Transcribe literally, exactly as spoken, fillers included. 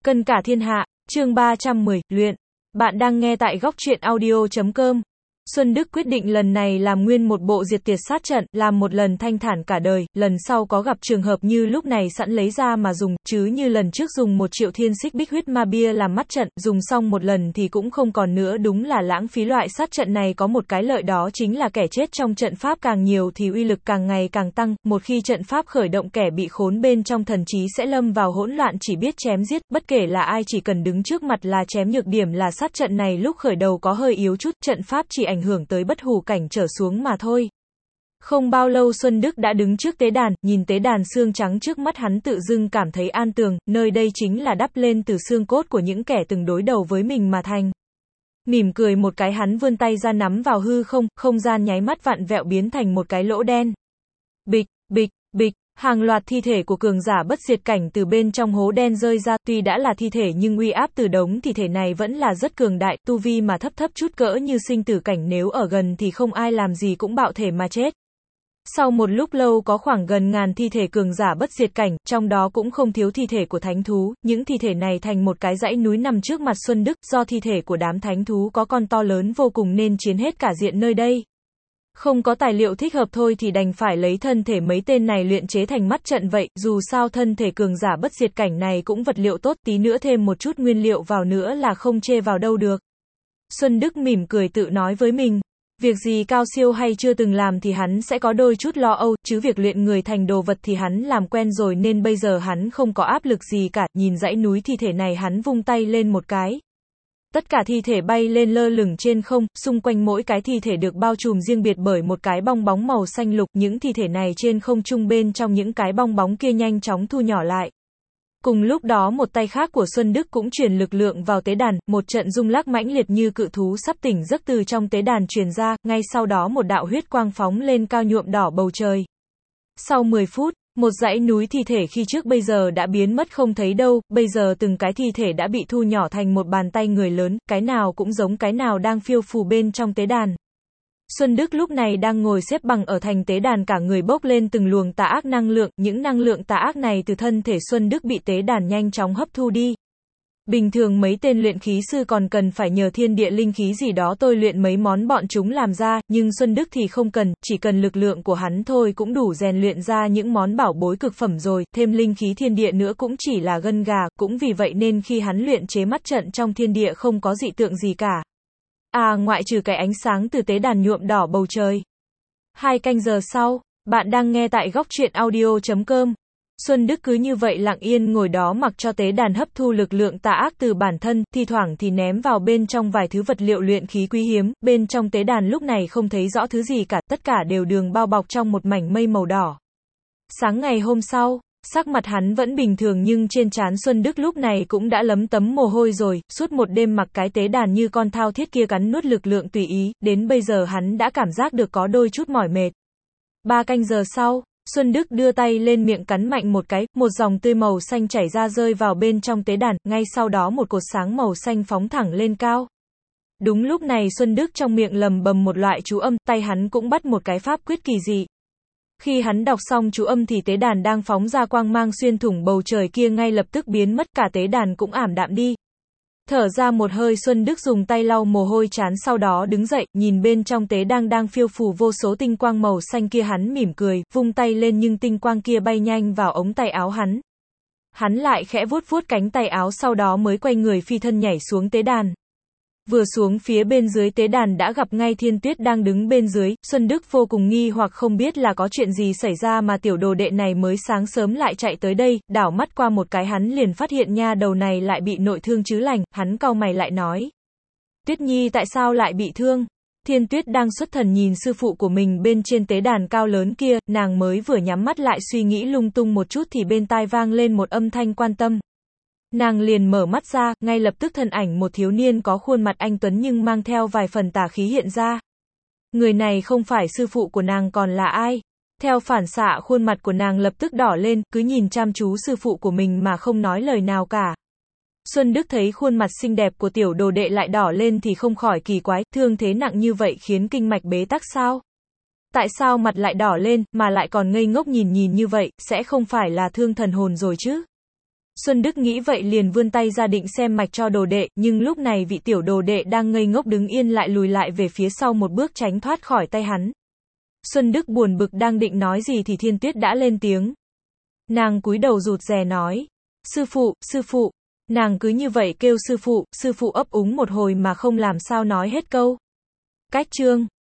Cân cả thiên hạ, chương ba trăm mười, luyện. Bạn đang nghe tại góc truyện audio chấm com. Xuân Đức quyết định lần này làm nguyên một bộ diệt tiệt sát trận, làm một lần thanh thản cả đời, lần sau có gặp trường hợp như lúc này sẵn lấy ra mà dùng, chứ như lần trước dùng một triệu thiên xích bích huyết ma bia làm mắt trận, dùng xong một lần thì cũng không còn nữa, đúng là lãng phí. Loại sát trận này có một cái lợi đó chính là kẻ chết trong trận pháp càng nhiều thì uy lực càng ngày càng tăng, một khi trận pháp khởi động kẻ bị khốn bên trong thần trí sẽ lâm vào hỗn loạn chỉ biết chém giết, bất kể là ai chỉ cần đứng trước mặt là chém. Nhược điểm là sát trận này lúc khởi đầu có hơi yếu chút, trận pháp chỉ ảnh hưởng tới bất hủ cảnh trở xuống mà thôi. Không bao lâu Xuân Đức đã đứng trước tế đàn, nhìn tế đàn xương trắng trước mắt hắn tự dưng cảm thấy an tường, nơi đây chính là đắp lên từ xương cốt của những kẻ từng đối đầu với mình mà thành. Mỉm cười một cái hắn vươn tay ra nắm vào hư không, không gian nháy mắt vặn vẹo biến thành một cái lỗ đen. Bịch, bịch, bịch. Hàng loạt thi thể của cường giả bất diệt cảnh từ bên trong hố đen rơi ra, tuy đã là thi thể nhưng uy áp từ đống thi thể này vẫn là rất cường đại, tu vi mà thấp thấp chút cỡ như sinh tử cảnh nếu ở gần thì không ai làm gì cũng bạo thể mà chết. Sau một lúc lâu có khoảng gần ngàn thi thể cường giả bất diệt cảnh, trong đó cũng không thiếu thi thể của thánh thú, những thi thể này thành một cái dãy núi nằm trước mặt Xuân Đức, do thi thể của đám thánh thú có con to lớn vô cùng nên chiếm hết cả diện nơi đây. Không có tài liệu thích hợp thôi thì đành phải lấy thân thể mấy tên này luyện chế thành mắt trận vậy, dù sao thân thể cường giả bất diệt cảnh này cũng vật liệu tốt, tí nữa thêm một chút nguyên liệu vào nữa là không chê vào đâu được. Xuân Đức mỉm cười tự nói với mình, việc gì cao siêu hay chưa từng làm thì hắn sẽ có đôi chút lo âu, chứ việc luyện người thành đồ vật thì hắn làm quen rồi nên bây giờ hắn không có áp lực gì cả. Nhìn dãy núi thi thể này hắn vung tay lên một cái. Tất cả thi thể bay lên lơ lửng trên không, xung quanh mỗi cái thi thể được bao trùm riêng biệt bởi một cái bong bóng màu xanh lục, những thi thể này trên không trung bên trong những cái bong bóng kia nhanh chóng thu nhỏ lại. Cùng lúc đó một tay khác của Xuân Đức cũng truyền lực lượng vào tế đàn, một trận rung lắc mãnh liệt như cự thú sắp tỉnh giấc từ trong tế đàn truyền ra, ngay sau đó một đạo huyết quang phóng lên cao nhuộm đỏ bầu trời. Sau mười phút, một dãy núi thi thể khi trước bây giờ đã biến mất không thấy đâu, bây giờ từng cái thi thể đã bị thu nhỏ thành một bàn tay người lớn, cái nào cũng giống cái nào đang phiêu phù bên trong tế đàn. Xuân Đức lúc này đang ngồi xếp bằng ở thành tế đàn, cả người bốc lên từng luồng tà ác năng lượng, những năng lượng tà ác này từ thân thể Xuân Đức bị tế đàn nhanh chóng hấp thu đi. Bình thường mấy tên luyện khí sư còn cần phải nhờ thiên địa linh khí gì đó tôi luyện mấy món bọn chúng làm ra, nhưng Xuân Đức thì không cần, chỉ cần lực lượng của hắn thôi cũng đủ rèn luyện ra những món bảo bối cực phẩm rồi, thêm linh khí thiên địa nữa cũng chỉ là gân gà, cũng vì vậy nên khi hắn luyện chế mắt trận trong thiên địa không có dị tượng gì cả. À, ngoại trừ cái ánh sáng từ tế đàn nhuộm đỏ bầu trời. Hai canh giờ sau, bạn đang nghe tại góc truyện audio chấm com. Xuân Đức cứ như vậy lặng yên ngồi đó mặc cho tế đàn hấp thu lực lượng tà ác từ bản thân, thi thoảng thì ném vào bên trong vài thứ vật liệu luyện khí quý hiếm, bên trong tế đàn lúc này không thấy rõ thứ gì cả, tất cả đều đường bao bọc trong một mảnh mây màu đỏ. Sáng ngày hôm sau, sắc mặt hắn vẫn bình thường nhưng trên trán Xuân Đức lúc này cũng đã lấm tấm mồ hôi rồi, suốt một đêm mặc cái tế đàn như con thao thiết kia cắn nuốt lực lượng tùy ý, đến bây giờ hắn đã cảm giác được có đôi chút mỏi mệt. Ba canh giờ sau, Xuân Đức đưa tay lên miệng cắn mạnh một cái, một dòng tươi màu xanh chảy ra rơi vào bên trong tế đàn, ngay sau đó một cột sáng màu xanh phóng thẳng lên cao. Đúng lúc này Xuân Đức trong miệng lầm bầm một loại chú âm, tay hắn cũng bắt một cái pháp quyết kỳ dị. Khi hắn đọc xong chú âm thì tế đàn đang phóng ra quang mang xuyên thủng bầu trời kia ngay lập tức biến mất, cả tế đàn cũng ảm đạm đi. Thở ra một hơi Xuân Đức dùng tay lau mồ hôi trán sau đó đứng dậy, nhìn bên trong tế đàn đang phiêu phù vô số tinh quang màu xanh kia hắn mỉm cười, vung tay lên nhưng tinh quang kia bay nhanh vào ống tay áo hắn. Hắn lại khẽ vuốt vuốt cánh tay áo sau đó mới quay người phi thân nhảy xuống tế đàn. Vừa xuống phía bên dưới tế đàn đã gặp ngay Thiên Tuyết đang đứng bên dưới, Xuân Đức vô cùng nghi hoặc không biết là có chuyện gì xảy ra mà tiểu đồ đệ này mới sáng sớm lại chạy tới đây, đảo mắt qua một cái hắn liền phát hiện nha đầu này lại bị nội thương chứ lành, hắn cau mày lại nói. Tuyết Nhi tại sao lại bị thương? Thiên Tuyết đang xuất thần nhìn sư phụ của mình bên trên tế đàn cao lớn kia, nàng mới vừa nhắm mắt lại suy nghĩ lung tung một chút thì bên tai vang lên một âm thanh quan tâm. Nàng liền mở mắt ra, ngay lập tức thân ảnh một thiếu niên có khuôn mặt anh tuấn nhưng mang theo vài phần tà khí hiện ra. Người này không phải sư phụ của nàng còn là ai? Theo phản xạ khuôn mặt của nàng lập tức đỏ lên, cứ nhìn chăm chú sư phụ của mình mà không nói lời nào cả. Xuân Đức thấy khuôn mặt xinh đẹp của tiểu đồ đệ lại đỏ lên thì không khỏi kỳ quái, thương thế nặng như vậy khiến kinh mạch bế tắc sao? Tại sao mặt lại đỏ lên, mà lại còn ngây ngốc nhìn nhìn như vậy, sẽ không phải là thương thần hồn rồi chứ? Xuân Đức nghĩ vậy liền vươn tay ra định xem mạch cho đồ đệ, nhưng lúc này vị tiểu đồ đệ đang ngây ngốc đứng yên lại lùi lại về phía sau một bước tránh thoát khỏi tay hắn. Xuân Đức buồn bực đang định nói gì thì Thiên Tuyết đã lên tiếng. Nàng cúi đầu rụt rè nói. Sư phụ, sư phụ. Nàng cứ như vậy kêu sư phụ, sư phụ ấp úng một hồi mà không làm sao nói hết câu. Cách chương